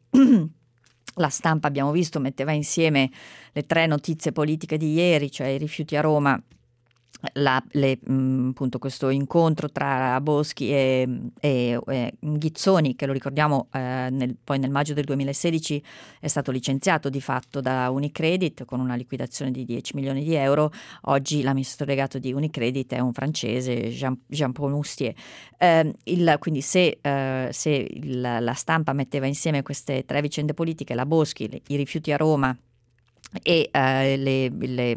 La Stampa, abbiamo visto, metteva insieme le tre notizie politiche di ieri, cioè i rifiuti a Roma, La, le, mh, appunto questo incontro tra Boschi e, e, e Ghizzoni, che lo ricordiamo eh, nel, poi nel maggio del duemilasedici è stato licenziato di fatto da Unicredit con una liquidazione di dieci milioni di euro. Oggi l'amministratore delegato di Unicredit è un francese, Jean, Jean-Paul Moustier. Eh, il, quindi se, eh, se il, la Stampa metteva insieme queste tre vicende politiche, la Boschi, le, i rifiuti a Roma e uh, le, le,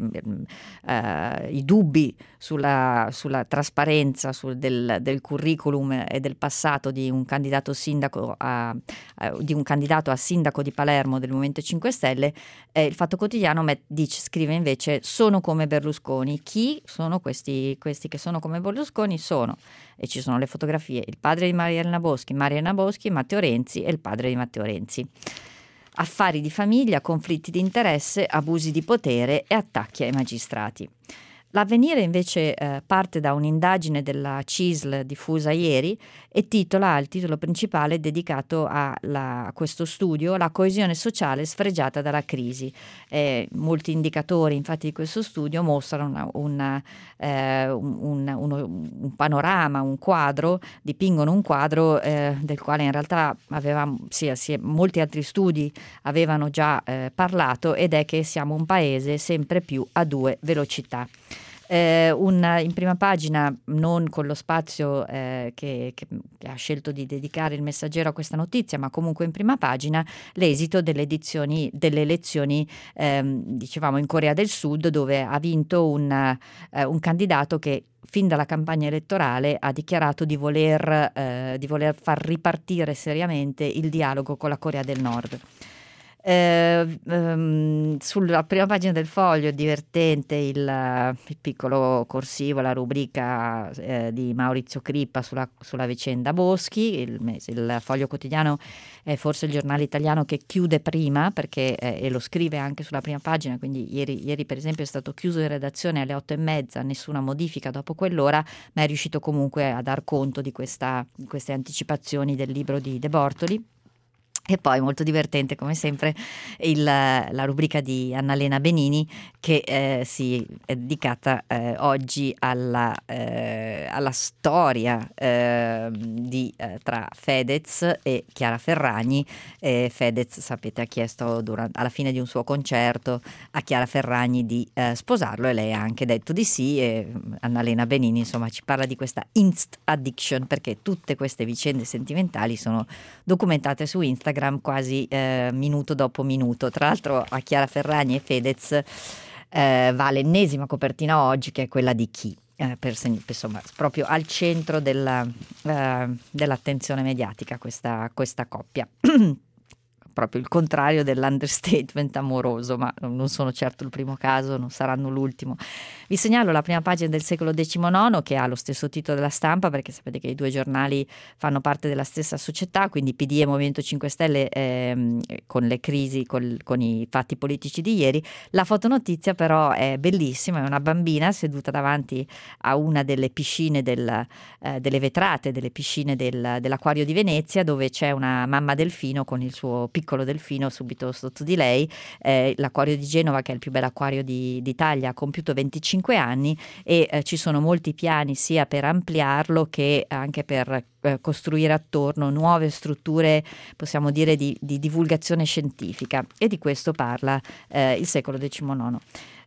uh, i dubbi sulla, sulla trasparenza sul, del, del curriculum e del passato di un candidato sindaco a, uh, di un candidato a sindaco di Palermo del Movimento cinque Stelle, eh, il Fatto Quotidiano met, dice, scrive invece: sono come Berlusconi. Chi sono questi, questi che sono come Berlusconi? Sono, e ci sono le fotografie, il padre di Maria Elena Boschi, Maria Elena Boschi, Matteo Renzi e il padre di Matteo Renzi. Affari di famiglia, conflitti di interesse, abusi di potere e attacchi ai magistrati. L'Avvenire invece eh, parte da un'indagine della C I S L diffusa ieri e titola, il titolo principale dedicato a, la, a questo studio, la coesione sociale sfregiata dalla crisi. Eh, molti indicatori infatti di questo studio mostrano una, una, eh, un, un, uno, un panorama, un quadro, dipingono un quadro eh, del quale in realtà avevamo, sì, sì, molti altri studi avevano già eh, parlato, ed è che siamo un paese sempre più a due velocità. Eh, un, in prima pagina, non con lo spazio eh, che, che, che ha scelto di dedicare il Messaggero a questa notizia, ma comunque in prima pagina l'esito delle edizioni, delle elezioni ehm, dicevamo in Corea del Sud, dove ha vinto un, eh, un candidato che fin dalla campagna elettorale ha dichiarato di voler, eh, di voler far ripartire seriamente il dialogo con la Corea del Nord. Eh, um, sulla prima pagina del Foglio divertente il, il piccolo corsivo, la rubrica eh, di Maurizio Crippa sulla, sulla vicenda Boschi. Il, il Foglio Quotidiano è forse il giornale italiano che chiude prima, perché eh, e lo scrive anche sulla prima pagina, quindi ieri, ieri per esempio è stato chiuso in redazione alle otto e mezza, nessuna modifica dopo quell'ora, ma è riuscito comunque a dar conto di, questa, di queste anticipazioni del libro di De Bortoli. E poi molto divertente come sempre il, la rubrica di Annalena Benini, che eh, si è dedicata eh, oggi alla, eh, alla storia eh, di, eh, tra Fedez e Chiara Ferragni. Eh, Fedez, sapete, ha chiesto durante, alla fine di un suo concerto a Chiara Ferragni di eh, sposarlo, e lei ha anche detto di sì. E Annalena Benini insomma ci parla di questa inst addiction, perché tutte queste vicende sentimentali sono documentate su Instagram quasi eh, minuto dopo minuto. Tra l'altro a Chiara Ferragni e Fedez eh, va l'ennesima copertina oggi, che è quella di Chi, eh, per, insomma proprio al centro della, eh, dell'attenzione mediatica questa, questa coppia. Proprio il contrario dell'understatement amoroso, ma non sono certo il primo caso, non saranno l'ultimo. Vi segnalo la prima pagina del Secolo diciannove, che ha lo stesso titolo della Stampa, perché sapete che i due giornali fanno parte della stessa società, quindi P D e Movimento cinque Stelle, ehm, con le crisi, col, con i fatti politici di ieri. La fotonotizia però è bellissima, è una bambina seduta davanti a una delle piscine, del, eh, delle vetrate delle piscine del, dell'Acquario di Venezia, dove c'è una mamma delfino con il suo piccolo piccolo delfino subito sotto di lei. Eh, l'Acquario di Genova, che è il più bel acquario di, d'Italia, ha compiuto venticinque anni e eh, ci sono molti piani sia per ampliarlo che anche per eh, costruire attorno nuove strutture, possiamo dire, di, di divulgazione scientifica, e di questo parla eh, il Secolo diciannove.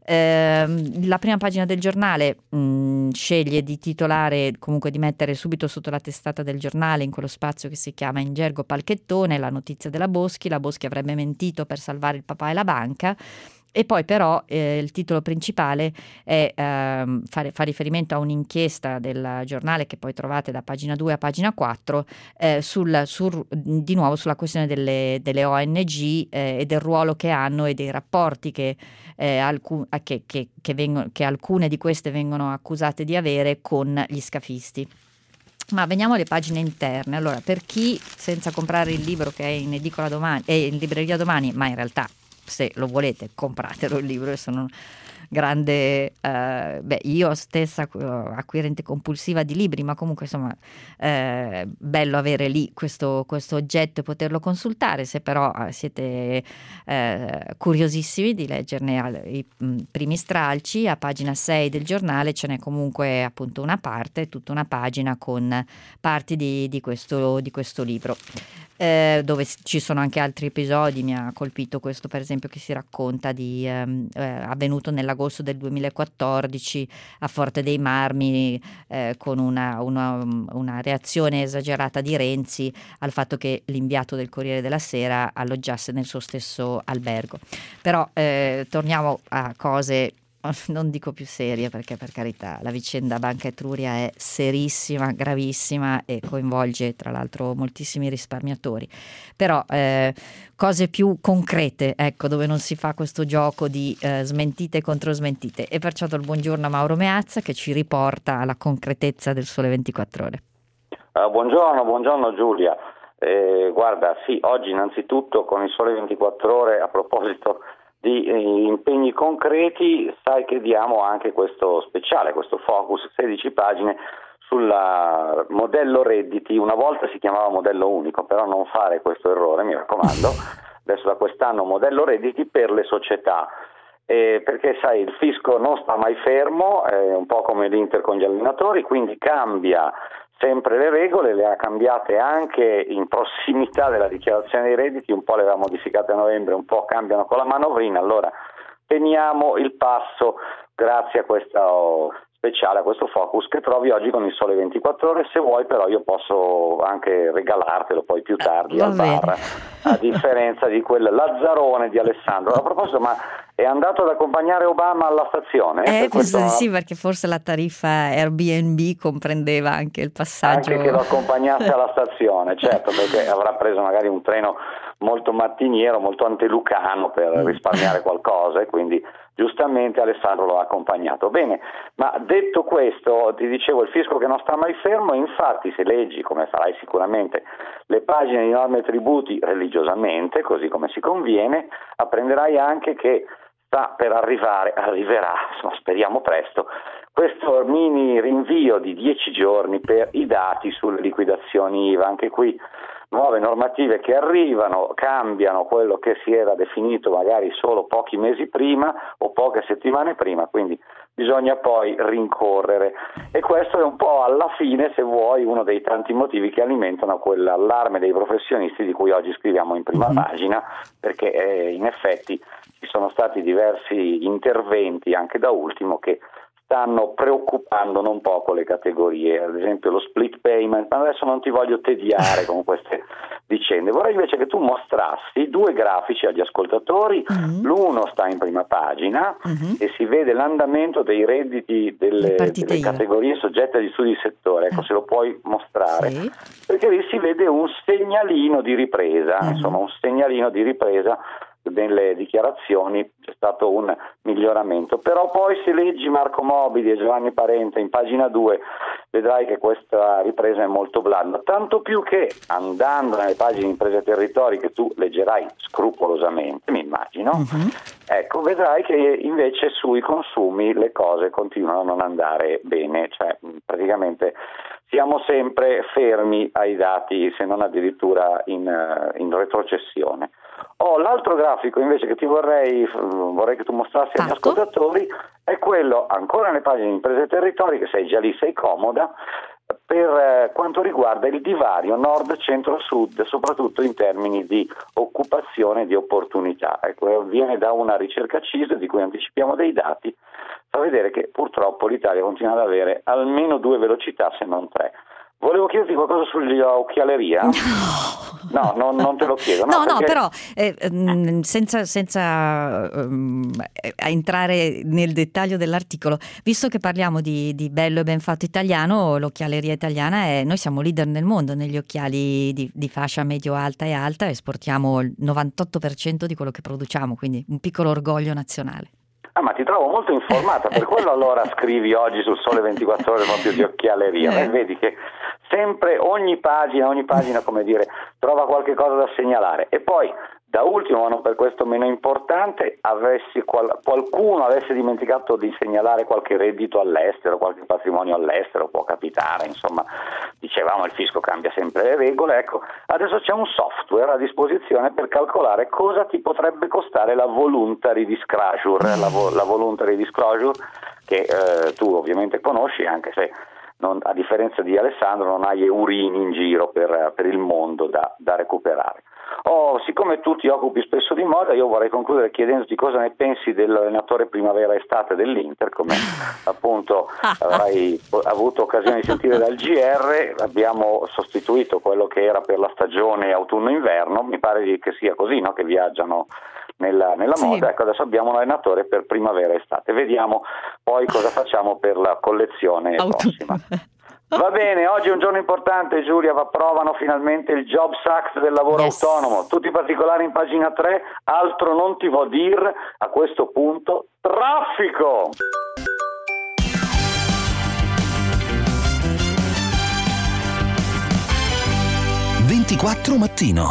Eh, la prima pagina del giornale mh, sceglie di titolare, comunque di mettere subito sotto la testata del giornale, in quello spazio che si chiama in gergo palchettone, la notizia della Boschi. La Boschi avrebbe mentito per salvare il papà e la banca, E poi però eh, il titolo principale è ehm, fa, fa riferimento a un'inchiesta del giornale che poi trovate da pagina due a pagina quattro eh, sul, sul, di nuovo sulla questione delle, delle O N G eh, e del ruolo che hanno e dei rapporti che, eh, alcun, che, che, che, vengono, che alcune di queste vengono accusate di avere con gli scafisti. Ma veniamo alle pagine interne. Allora, per chi senza comprare il libro che è in edicola domani, è in libreria domani, ma in realtà se lo volete compratelo il libro, io sono grande eh, beh io stessa acquirente compulsiva di libri, ma comunque insomma eh, bello avere lì questo, questo oggetto e poterlo consultare. Se però eh, siete eh, curiosissimi di leggerne al, i mh, primi stralci, a pagina sei del giornale ce n'è comunque appunto una parte, tutta una pagina con parti di, di, questo, di questo libro. Eh, dove ci sono anche altri episodi. Mi ha colpito questo per esempio che si racconta di ehm, eh, avvenuto nell'agosto del duemilaquattordici a Forte dei Marmi eh, con una, una, una reazione esagerata di Renzi al fatto che l'inviato del Corriere della Sera alloggiasse nel suo stesso albergo. Però eh, torniamo a cose non dico più serie, perché per carità la vicenda Banca Etruria è serissima, gravissima e coinvolge tra l'altro moltissimi risparmiatori, però eh, cose più concrete, ecco, dove non si fa questo gioco di eh, smentite contro smentite, e perciò do il buongiorno a Mauro Meazza che ci riporta alla concretezza del Sole ventiquattro Ore. Uh, buongiorno, buongiorno Giulia. Eh, guarda, sì, oggi innanzitutto con il Sole ventiquattro Ore, a proposito di impegni concreti, sai che diamo anche questo speciale, questo focus, sedici pagine sul modello redditi. Una volta si chiamava modello unico, però non fare questo errore, mi raccomando. Adesso da quest'anno modello redditi per le società, eh, perché sai il fisco non sta mai fermo, è un po' come l'Inter con gli allenatori, quindi cambia sempre le regole, le ha cambiate anche in prossimità della dichiarazione dei redditi, un po' le aveva modificate a novembre, un po' cambiano con la manovrina. Allora teniamo il passo grazie a questo speciale, a questo focus che trovi oggi con il Sole ventiquattro Ore. Se vuoi però io posso anche regalartelo poi più tardi al bar, a differenza di quel Lazzarone di Alessandro. A proposito, ma è andato ad accompagnare Obama alla stazione? Eh, per questo... sì, perché forse la tariffa Airbnb comprendeva anche il passaggio. Anche che lo accompagnasse alla stazione, certo, perché avrà preso magari un treno molto mattiniero, molto antelucano per risparmiare qualcosa, e quindi giustamente Alessandro lo ha accompagnato. Bene, ma detto questo, ti dicevo, il fisco che non sta mai fermo, infatti se leggi, come farai sicuramente, le pagine di norme e tributi religiosamente, così come si conviene, apprenderai anche che sta per arrivare, arriverà, insomma, speriamo presto, questo mini rinvio di dieci giorni per i dati sulle liquidazioni I V A. Anche qui nuove normative che arrivano, cambiano quello che si era definito magari solo pochi mesi prima o poche settimane prima, quindi bisogna poi rincorrere, e questo è un po' alla fine, se vuoi, uno dei tanti motivi che alimentano quell'allarme dei professionisti di cui oggi scriviamo in prima mm-hmm. pagina, perché eh, in effetti ci sono stati diversi interventi, anche da ultimo, che stanno preoccupando non poco le categorie, ad esempio lo split payment, ma adesso non ti voglio tediare con queste vicende. Vorrei invece che tu mostrassi due grafici agli ascoltatori, mm-hmm. l'uno sta in prima pagina mm-hmm. e si vede l'andamento dei redditi delle, delle categorie soggette agli studi di settore, ecco, se lo puoi mostrare, sì. Perché lì si vede un segnalino di ripresa, mm-hmm. insomma un segnalino di ripresa nelle dichiarazioni, c'è stato un miglioramento. Però poi se leggi Marco Mobili e Giovanni Parente in pagina due vedrai che questa ripresa è molto blanda, tanto più che andando nelle pagine di Imprese e Territori, che tu leggerai scrupolosamente, mi immagino, uh-huh. ecco, vedrai che invece sui consumi le cose continuano a non andare bene, cioè praticamente siamo sempre fermi ai dati, se non addirittura in, in retrocessione. Oh, l'altro grafico invece che ti vorrei vorrei che tu mostrassi agli ascoltatori è quello ancora nelle pagine di Imprese e Territori, che sei già lì, sei comoda, per eh, quanto riguarda il divario nord, centro, sud, soprattutto in termini di occupazione e di opportunità. Ecco, viene da una ricerca C I S, di cui anticipiamo dei dati, fa vedere che purtroppo l'Italia continua ad avere almeno due velocità, se non tre. Volevo chiederti qualcosa sull'occhialeria. No. No, no, non te lo chiedo. No, no, no, perché... però eh, mh, senza, senza um, entrare nel dettaglio dell'articolo, visto che parliamo di, di bello e ben fatto italiano, l'occhialeria italiana è, noi siamo leader nel mondo negli occhiali di, di fascia medio-alta e alta, esportiamo il novantotto per cento di quello che produciamo, quindi un piccolo orgoglio nazionale. Ah, ma ti trovo molto informata, per quello allora scrivi oggi sul Sole ventiquattro Ore proprio di occhialeria. Eh. Vedi che sempre ogni pagina, ogni pagina, come dire, trova qualche cosa da segnalare. E poi, da ultimo, ma non per questo meno importante, avessi qual- qualcuno avesse dimenticato di segnalare qualche reddito all'estero, qualche patrimonio all'estero, può capitare, insomma, dicevamo il fisco cambia sempre le regole, ecco, adesso c'è un software a disposizione per calcolare cosa ti potrebbe costare la voluntary disclosure, la, vo- la voluntary disclosure che eh, tu ovviamente conosci, anche se non, a differenza di Alessandro non hai eurini in giro per, per il mondo da, da recuperare. Oh, siccome tu ti occupi spesso di moda, io vorrei concludere chiedendoti cosa ne pensi dell'allenatore primavera-estate dell'Inter, come appunto avrai avuto occasione di sentire dal G R. Abbiamo sostituito quello che era per la stagione autunno-inverno, mi pare che sia così, no? Che viaggiano nella, nella sì. moda. Ecco, adesso abbiamo un allenatore per primavera-estate, vediamo poi cosa facciamo per la collezione Autunno. prossima. Va bene, oggi è un giorno importante, Giulia, approvano finalmente il Jobs Act del lavoro yes. autonomo, tutti i particolari in pagina tre, altro non ti vo' dir, a questo punto, traffico! ventiquattro mattino.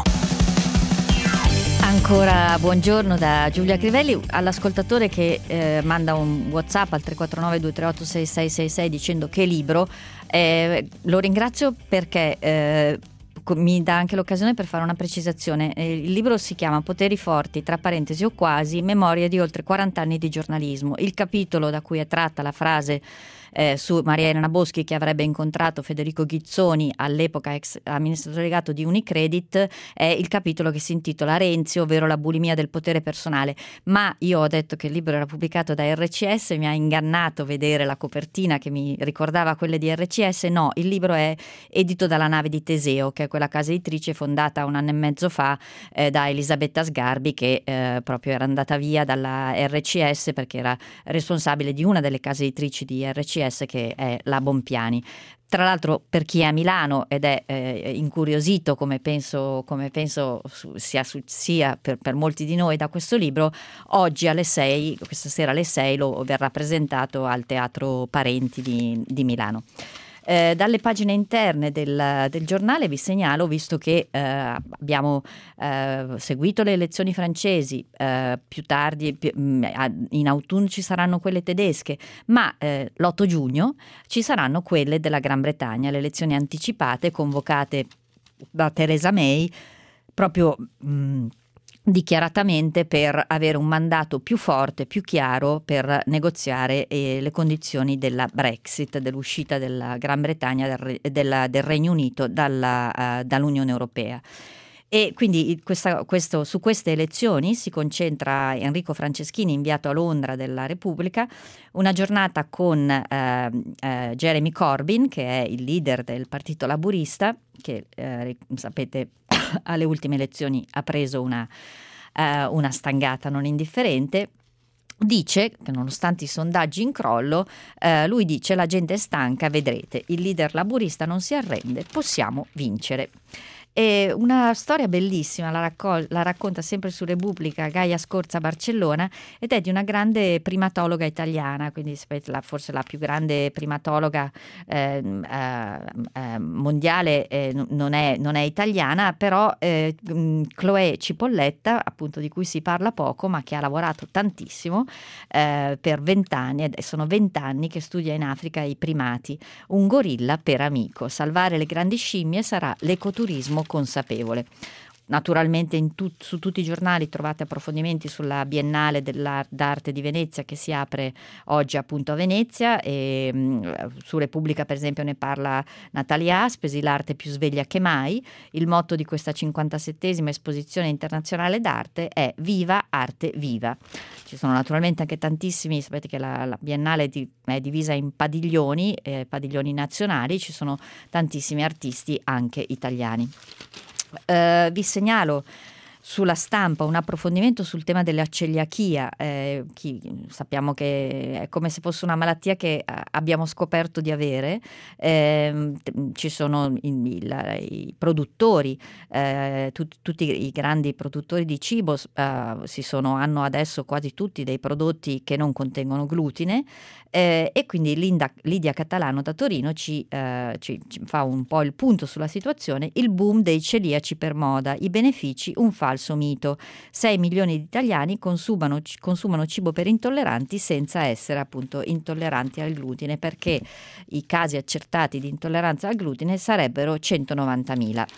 Ancora buongiorno da Giulia Crivelli, all'ascoltatore che eh, manda un WhatsApp al tre quattro nove due tre otto sei sei sei sei dicendo che libro, eh, lo ringrazio perché eh, mi dà anche l'occasione per fare una precisazione. Eh, il libro si chiama Poteri forti, tra parentesi o quasi, memoria di oltre quaranta anni di giornalismo. Il capitolo da cui è tratta la frase Eh, su Maria Elena Boschi, che avrebbe incontrato Federico Ghizzoni, all'epoca ex amministratore delegato di Unicredit, è il capitolo che si intitola Renzi, ovvero la bulimia del potere personale. Ma io ho detto che il libro era pubblicato da R C S, mi ha ingannato vedere la copertina che mi ricordava quelle di R C S. No, il libro è edito dalla Nave di Teseo, che è quella casa editrice fondata un anno e mezzo fa eh, da Elisabetta Sgarbi, che eh, proprio era andata via dalla R C S perché era responsabile di una delle case editrici di R C S, che è la Bompiani. Tra l'altro, per chi è a Milano ed è eh, incuriosito, come penso, come penso su, sia, su, sia per, per molti di noi da questo libro, oggi alle sei, questa sera alle sei, lo verrà presentato al Teatro Parenti di, di Milano. Eh, dalle pagine interne del, del giornale vi segnalo, visto che eh, abbiamo eh, seguito le elezioni francesi, eh, più tardi più, in autunno ci saranno quelle tedesche, ma eh, l'otto giugno ci saranno quelle della Gran Bretagna, le elezioni anticipate convocate da Theresa May proprio mh, dichiaratamente per avere un mandato più forte, più chiaro per negoziare eh, le condizioni della Brexit, dell'uscita della Gran Bretagna, del, della, del Regno Unito dalla, uh, dall'Unione Europea. E quindi questa, questo, su queste elezioni si concentra Enrico Franceschini, inviato a Londra della Repubblica, una giornata con eh, eh, Jeremy Corbyn, che è il leader del Partito Laburista, che eh, sapete alle ultime elezioni ha preso una, uh, una stangata non indifferente. Dice che nonostante i sondaggi in crollo, eh, lui dice: la gente è stanca, vedrete, il leader laburista non si arrende, possiamo vincere. È una storia bellissima, la, raccol- la racconta sempre su Repubblica Gaia Scorza Barcellona, ed è di una grande primatologa italiana, quindi la, forse la più grande primatologa eh, eh, mondiale eh, non, è, non è italiana, però eh, Chloé Cipolletta, appunto, di cui si parla poco ma che ha lavorato tantissimo eh, per vent'anni, ed sono vent'anni che studia in Africa i primati, un gorilla per amico. Salvare le grandi scimmie sarà l'ecoturismo consapevole. Naturalmente in tu- su tutti i giornali trovate approfondimenti sulla Biennale d'Arte di Venezia, che si apre oggi appunto a Venezia, e mh, su Repubblica per esempio ne parla Natalia Aspesi, l'arte più sveglia che mai. Il motto di questa cinquantasettesima esposizione internazionale d'arte è Viva Arte Viva. Ci sono naturalmente anche tantissimi, sapete che la, la Biennale è, di, è divisa in padiglioni, eh, padiglioni nazionali, ci sono tantissimi artisti anche italiani. Eh, vi segnalo sulla Stampa un approfondimento sul tema della celiachia. Eh, chi, sappiamo che è come se fosse una malattia che abbiamo scoperto di avere. Eh, ci sono i, i, i produttori, eh, tut, tutti i grandi produttori di cibo eh, si sono, hanno adesso quasi tutti dei prodotti che non contengono glutine, eh, e quindi Linda, Lidia Catalano da Torino ci, eh, ci, ci fa un po' il punto sulla situazione. Il boom dei celiaci per moda, i benefici, un falso mito. sei milioni di italiani consumano, consumano cibo per intolleranti senza essere appunto intolleranti al glutine, perché i casi accertati di intolleranza al glutine sarebbero centonovantamila.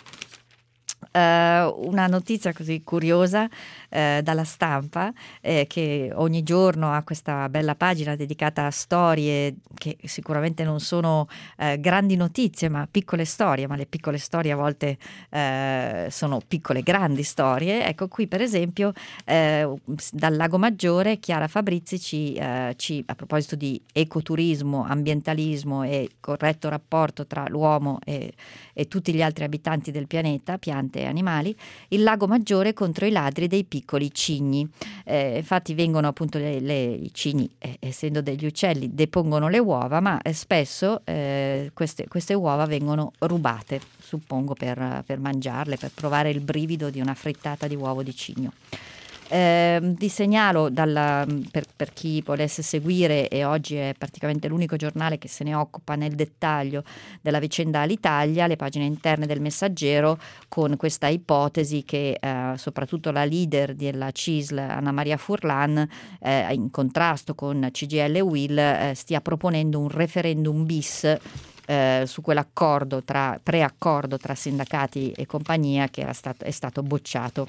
Uh, una notizia così curiosa uh, dalla Stampa, eh, che ogni giorno ha questa bella pagina dedicata a storie che sicuramente non sono uh, grandi notizie ma piccole storie, ma le piccole storie a volte uh, sono piccole grandi storie. Ecco, qui per esempio uh, dal Lago Maggiore Chiara Fabrizi ci, uh, ci, a proposito di ecoturismo, ambientalismo e corretto rapporto tra l'uomo e, e tutti gli altri abitanti del pianeta, piante e animali, il Lago Maggiore contro i ladri dei piccoli cigni. Eh, infatti vengono appunto le, le, i cigni, eh, essendo degli uccelli, depongono le uova, ma eh, spesso eh, queste, queste uova vengono rubate, suppongo per, per mangiarle, per provare il brivido di una frittata di uovo di cigno. Eh, vi segnalo dalla, per, per chi volesse seguire, e oggi è praticamente l'unico giornale che se ne occupa nel dettaglio della vicenda Alitalia, le pagine interne del Messaggero, con questa ipotesi che eh, soprattutto la leader della C I S L, Anna Maria Furlan, eh, in contrasto con C G I L e U I L, eh, stia proponendo un referendum bis Eh, su quell'accordo tra preaccordo tra sindacati e compagnia che era stato, è stato bocciato.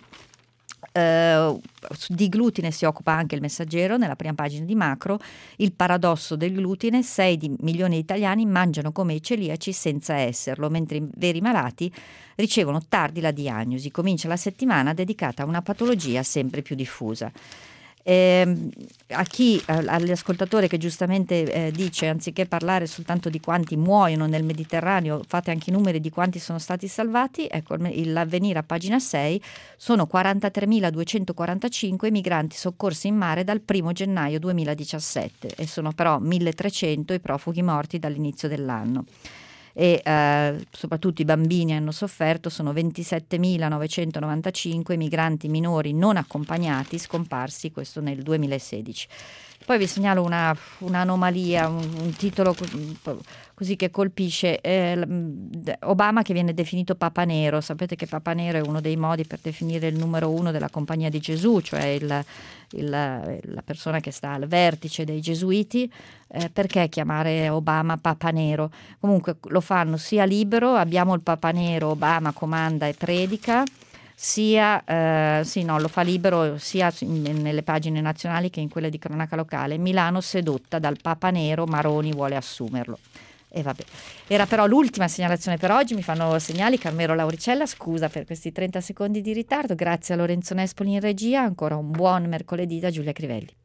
Uh, di glutine si occupa anche il Messaggero nella prima pagina di macro. Il paradosso del glutine: sei di milioni di italiani mangiano come i celiaci senza esserlo, mentre i veri malati ricevono tardi la diagnosi. Comincia la settimana dedicata a una patologia sempre più diffusa. Eh, a chi, all'ascoltatore che giustamente eh, dice, anziché parlare soltanto di quanti muoiono nel Mediterraneo, fate anche i numeri di quanti sono stati salvati. Ecco, l'Avvenire a pagina sei: sono quarantatremiladuecentoquarantacinque i migranti soccorsi in mare dal primo gennaio duemiladiciassette, e sono però milletrecento i profughi morti dall'inizio dell'anno. E eh, soprattutto i bambini hanno sofferto. Sono ventisettemilanovecentonovantacinque migranti minori non accompagnati scomparsi, questo nel duemilasedici. Poi vi segnalo una, un'anomalia, un, un titolo così che colpisce, eh, Obama che viene definito Papa Nero. Sapete che Papa Nero è uno dei modi per definire il numero uno della Compagnia di Gesù, cioè il, il, la persona che sta al vertice dei gesuiti. Eh, perché chiamare Obama Papa Nero? Comunque lo fanno sia libero, abbiamo il Papa Nero, Obama comanda e predica, sia eh, sì no lo fa libero sia in, nelle pagine nazionali che in quelle di cronaca locale. Milano sedotta dal Papa Nero, Maroni vuole assumerlo. E vabbè, era però l'ultima segnalazione per oggi. Mi fanno segnali Carmelo Lauricella, scusa per questi trenta secondi di ritardo. Grazie a Lorenzo Nespoli in regia, ancora un buon mercoledì da Giulia Crivelli.